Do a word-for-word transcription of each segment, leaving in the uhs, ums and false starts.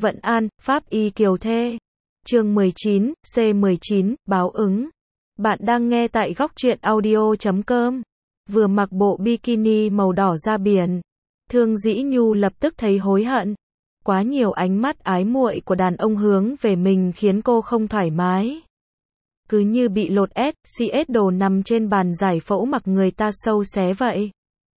Vận An, Pháp y kiều thê. Chương mười chín, C mười chín, báo ứng. Bạn đang nghe tại góc truyện audio chấm com. Vừa mặc bộ bikini màu đỏ ra biển, Thương Dĩ Nhu lập tức thấy hối hận. Quá nhiều ánh mắt ái muội của đàn ông hướng về mình khiến cô không thoải mái. Cứ như bị lột ét, xê ét đồ nằm trên bàn giải phẫu mặc người ta sâu xé vậy.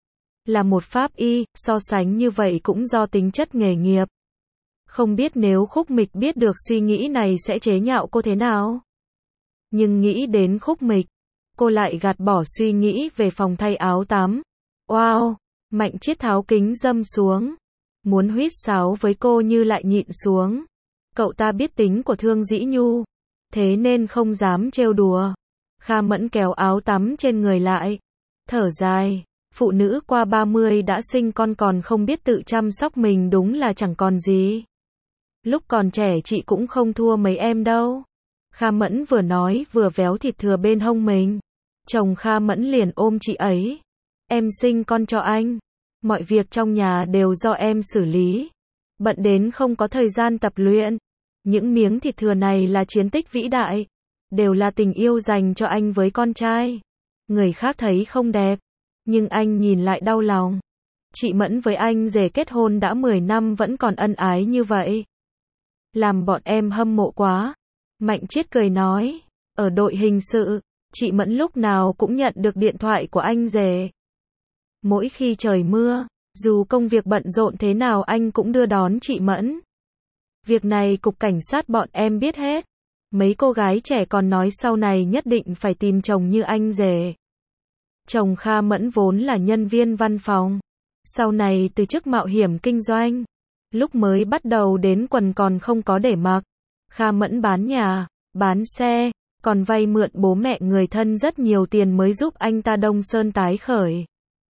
Là một pháp y, so sánh như vậy cũng do tính chất nghề nghiệp. Không biết nếu Khúc Mịch biết được suy nghĩ này sẽ chế nhạo cô thế nào. Nhưng nghĩ đến Khúc Mịch, cô lại gạt bỏ suy nghĩ về phòng thay áo tắm. Wow! Mạnh Chiết tháo kính râm xuống. Muốn huýt sáo với cô như lại nhịn xuống. Cậu ta biết tính của Thương Dĩ Nhu, thế nên không dám trêu đùa. Kha Mẫn kéo áo tắm trên người lại. Thở dài. Phụ nữ qua ba mươi đã sinh con còn không biết tự chăm sóc mình đúng là chẳng còn gì. Lúc còn trẻ chị cũng không thua mấy em đâu. Kha Mẫn vừa nói vừa véo thịt thừa bên hông mình. Chồng Kha Mẫn liền ôm chị ấy. Em sinh con cho anh. Mọi việc trong nhà đều do em xử lý. Bận đến không có thời gian tập luyện. Những miếng thịt thừa này là chiến tích vĩ đại. Đều là tình yêu dành cho anh với con trai. Người khác thấy không đẹp. Nhưng anh nhìn lại đau lòng. Chị Mẫn với anh rể kết hôn đã mười năm vẫn còn ân ái như vậy. Làm bọn em hâm mộ quá. Mạnh Chiết cười nói. Ở đội hình sự, chị Mẫn lúc nào cũng nhận được điện thoại của anh rể. Mỗi khi trời mưa, dù công việc bận rộn thế nào anh cũng đưa đón chị Mẫn. Việc này cục cảnh sát bọn em biết hết. Mấy cô gái trẻ còn nói sau này nhất định phải tìm chồng như anh rể. Chồng Kha Mẫn vốn là nhân viên văn phòng. Sau này từ chức mạo hiểm kinh doanh. Lúc mới bắt đầu đến quần còn không có để mặc. Kha Mẫn bán nhà, bán xe, còn vay mượn bố mẹ người thân rất nhiều tiền mới giúp anh ta Đông Sơn tái khởi.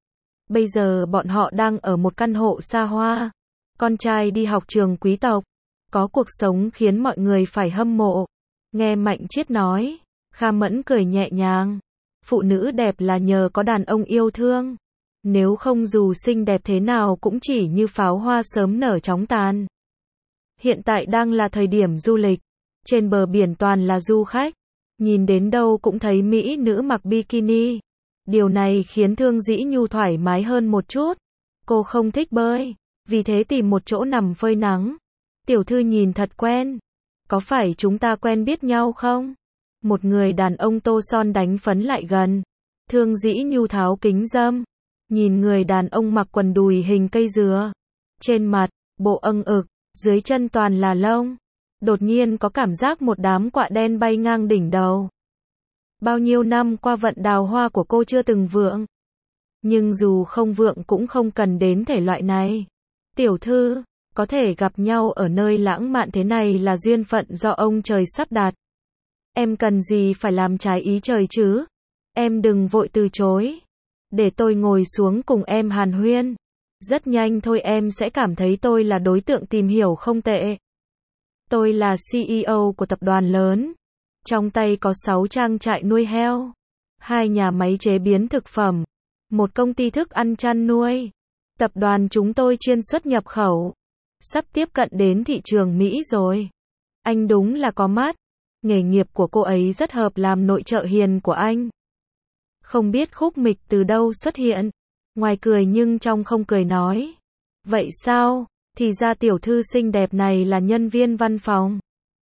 Bây giờ bọn họ đang ở một căn hộ xa hoa. Con trai đi học trường quý tộc. Có cuộc sống khiến mọi người phải hâm mộ. Nghe Mạnh Chiết nói, Kha Mẫn cười nhẹ nhàng. Phụ nữ đẹp là nhờ có đàn ông yêu thương. Nếu không dù xinh đẹp thế nào cũng chỉ như pháo hoa sớm nở chóng tàn. Hiện tại đang là thời điểm du lịch. Trên bờ biển toàn là du khách. Nhìn đến đâu cũng thấy mỹ nữ mặc bikini. Điều này khiến Thương Dĩ Nhu thoải mái hơn một chút. Cô không thích bơi, vì thế tìm một chỗ nằm phơi nắng. Tiểu thư nhìn thật quen. Có phải chúng ta quen biết nhau không? Một người đàn ông tô son đánh phấn lại gần. Thương Dĩ Nhu tháo kính râm. Nhìn người đàn ông mặc quần đùi hình cây dừa. Trên mặt, bộ âng ực, dưới chân toàn là lông. Đột nhiên có cảm giác một đám quạ đen bay ngang đỉnh đầu. Bao nhiêu năm qua vận đào hoa của cô chưa từng vượng. Nhưng dù không vượng cũng không cần đến thể loại này. Tiểu thư, có thể gặp nhau ở nơi lãng mạn thế này là duyên phận do ông trời sắp đặt. Em cần gì phải làm trái ý trời chứ? Em đừng vội từ chối. Để tôi ngồi xuống cùng em hàn huyên. Rất nhanh thôi em sẽ cảm thấy tôi là đối tượng tìm hiểu không tệ. Tôi là xê e ô của tập đoàn lớn. Trong tay có sáu trang trại nuôi heo. Hai nhà máy chế biến thực phẩm. Một công ty thức ăn chăn nuôi. Tập đoàn chúng tôi chuyên xuất nhập khẩu. Sắp tiếp cận đến thị trường Mỹ rồi. Anh đúng là có mắt. Nghề nghiệp của cô ấy rất hợp làm nội trợ hiền của anh. Không biết Khúc Mịch từ đâu xuất hiện. Ngoài cười nhưng trong không cười nói. Vậy sao? Thì ra tiểu thư xinh đẹp này là nhân viên văn phòng.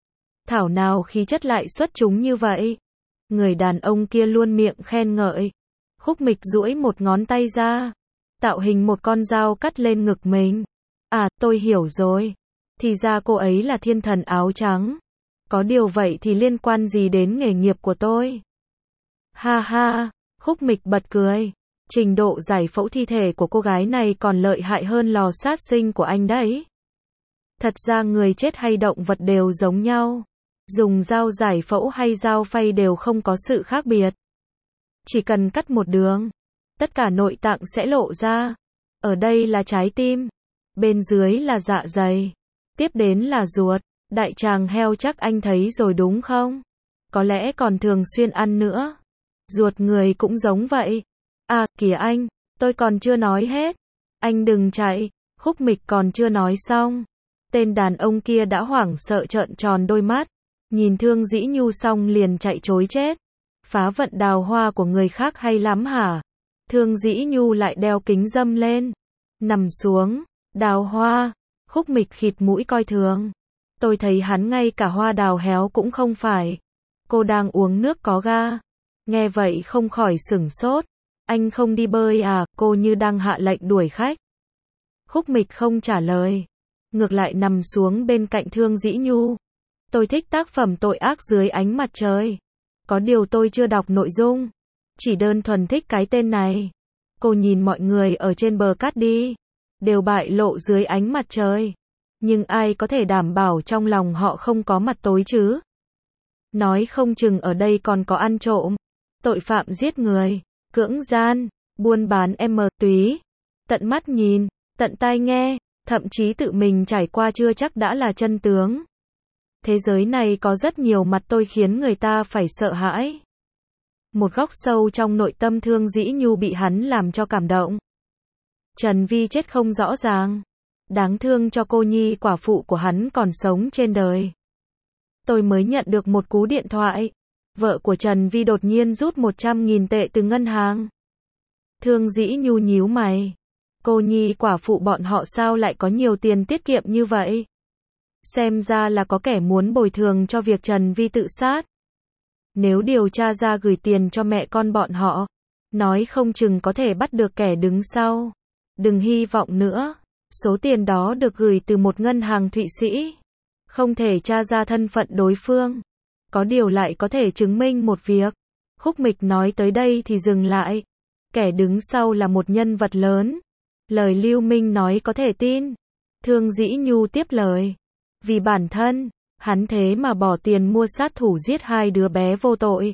Thảo nào khí chất lại xuất chúng như vậy. Người đàn ông kia luôn miệng khen ngợi. Khúc Mịch duỗi một ngón tay ra. Tạo hình một con dao cắt lên ngực mình. À, tôi hiểu rồi. Thì ra cô ấy là thiên thần áo trắng. Có điều vậy thì liên quan gì đến nghề nghiệp của tôi? Ha ha, Khúc Mịch bật cười. Trình độ giải phẫu thi thể của cô gái này còn lợi hại hơn lò sát sinh của anh đấy. Thật ra người chết hay động vật đều giống nhau. Dùng dao giải phẫu hay dao phay đều không có sự khác biệt. Chỉ cần cắt một đường, tất cả nội tạng sẽ lộ ra. Ở đây là trái tim. Bên dưới là dạ dày. Tiếp đến là ruột. Đại tràng heo chắc anh thấy rồi đúng không? Có lẽ còn thường xuyên ăn nữa. Ruột người cũng giống vậy. À, kìa anh, tôi còn chưa nói hết. Anh đừng chạy, Khúc Mịch còn chưa nói xong. Tên đàn ông kia đã hoảng sợ trợn tròn đôi mắt, nhìn Thương Dĩ Nhu xong liền chạy trối chết. Phá vận đào hoa của người khác hay lắm hả? Thương Dĩ Nhu lại đeo kính râm lên, nằm xuống. Đào hoa. Khúc Mịch khịt mũi coi thường. Tôi thấy hắn ngay cả hoa đào héo cũng không phải. Cô đang uống nước có ga. Nghe vậy không khỏi sửng sốt. Anh không đi bơi à? Cô như đang hạ lệnh đuổi khách. Khúc Mịch không trả lời, ngược lại nằm xuống bên cạnh Thương Dĩ Nhu. Tôi thích tác phẩm Tội ác dưới ánh mặt trời. Có điều tôi chưa đọc nội dung, chỉ đơn thuần thích cái tên này. Cô nhìn mọi người ở trên bờ cát đi, đều bại lộ dưới ánh mặt trời. Nhưng ai có thể đảm bảo trong lòng họ không có mặt tối chứ? Nói không chừng ở đây còn có ăn trộm, tội phạm giết người, cưỡng gian, buôn bán ma túy. Tận mắt nhìn, tận tai nghe, thậm chí tự mình trải qua chưa chắc đã là chân tướng. Thế giới này có rất nhiều mặt tôi khiến người ta phải sợ hãi. Một góc sâu trong nội tâm Thương Dĩ Nhu bị hắn làm cho cảm động. Trần Vi chết không rõ ràng. Đáng thương cho cô nhi quả phụ của hắn còn sống trên đời. Tôi mới nhận được một cú điện thoại. Vợ của Trần Vi đột nhiên rút một trăm nghìn tệ từ ngân hàng. Thương Dĩ Nhu nhíu mày. Cô nhi quả phụ bọn họ sao lại có nhiều tiền tiết kiệm như vậy? Xem ra là có kẻ muốn bồi thường cho việc Trần Vi tự sát. Nếu điều tra ra gửi tiền cho mẹ con bọn họ, nói không chừng có thể bắt được kẻ đứng sau. Đừng hy vọng nữa. Số tiền đó được gửi từ một ngân hàng Thụy Sĩ. Không thể tra ra thân phận đối phương. Có điều lại có thể chứng minh một việc. Khúc Mịch nói tới đây thì dừng lại. Kẻ đứng sau là một nhân vật lớn. Lời Lưu Minh nói có thể tin. Thương Dĩ Nhu tiếp lời. Vì bản thân, hắn thế mà bỏ tiền mua sát thủ giết hai đứa bé vô tội.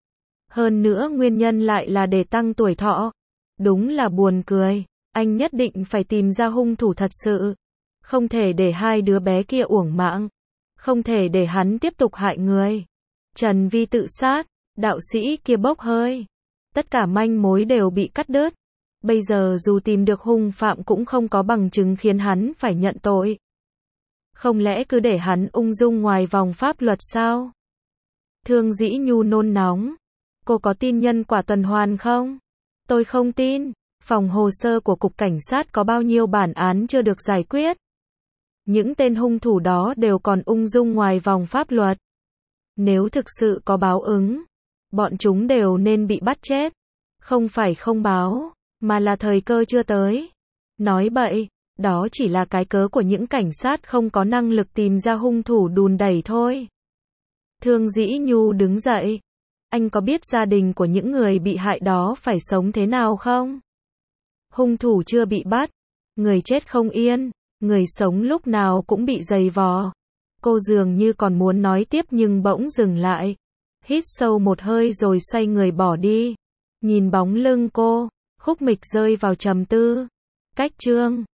Hơn nữa nguyên nhân lại là để tăng tuổi thọ. Đúng là buồn cười. Anh nhất định phải tìm ra hung thủ thật sự. Không thể để hai đứa bé kia uổng mạng. Không thể để hắn tiếp tục hại người. Trần Vi tự sát, đạo sĩ kia bốc hơi. Tất cả manh mối đều bị cắt đứt. Bây giờ dù tìm được hung phạm cũng không có bằng chứng khiến hắn phải nhận tội. Không lẽ cứ để hắn ung dung ngoài vòng pháp luật sao? Thương Dĩ Nhu nôn nóng. Cô có tin nhân quả tuần hoàn không? Tôi không tin. Phòng hồ sơ của Cục Cảnh sát có bao nhiêu bản án chưa được giải quyết. Những tên hung thủ đó đều còn ung dung ngoài vòng pháp luật. Nếu thực sự có báo ứng, bọn chúng đều nên bị bắt chết. Không phải không báo, mà là thời cơ chưa tới. Nói bậy, đó chỉ là cái cớ của những cảnh sát không có năng lực tìm ra hung thủ đùn đẩy thôi. Thương Dĩ Nhu đứng dậy. Anh có biết gia đình của những người bị hại đó phải sống thế nào không? Hung thủ chưa bị bắt, người chết không yên, người sống lúc nào cũng bị giày vò. Cô dường như còn muốn nói tiếp nhưng bỗng dừng lại. Hít sâu một hơi rồi xoay người bỏ đi. Nhìn bóng lưng cô, Khúc Mịch rơi vào trầm tư. Cách chương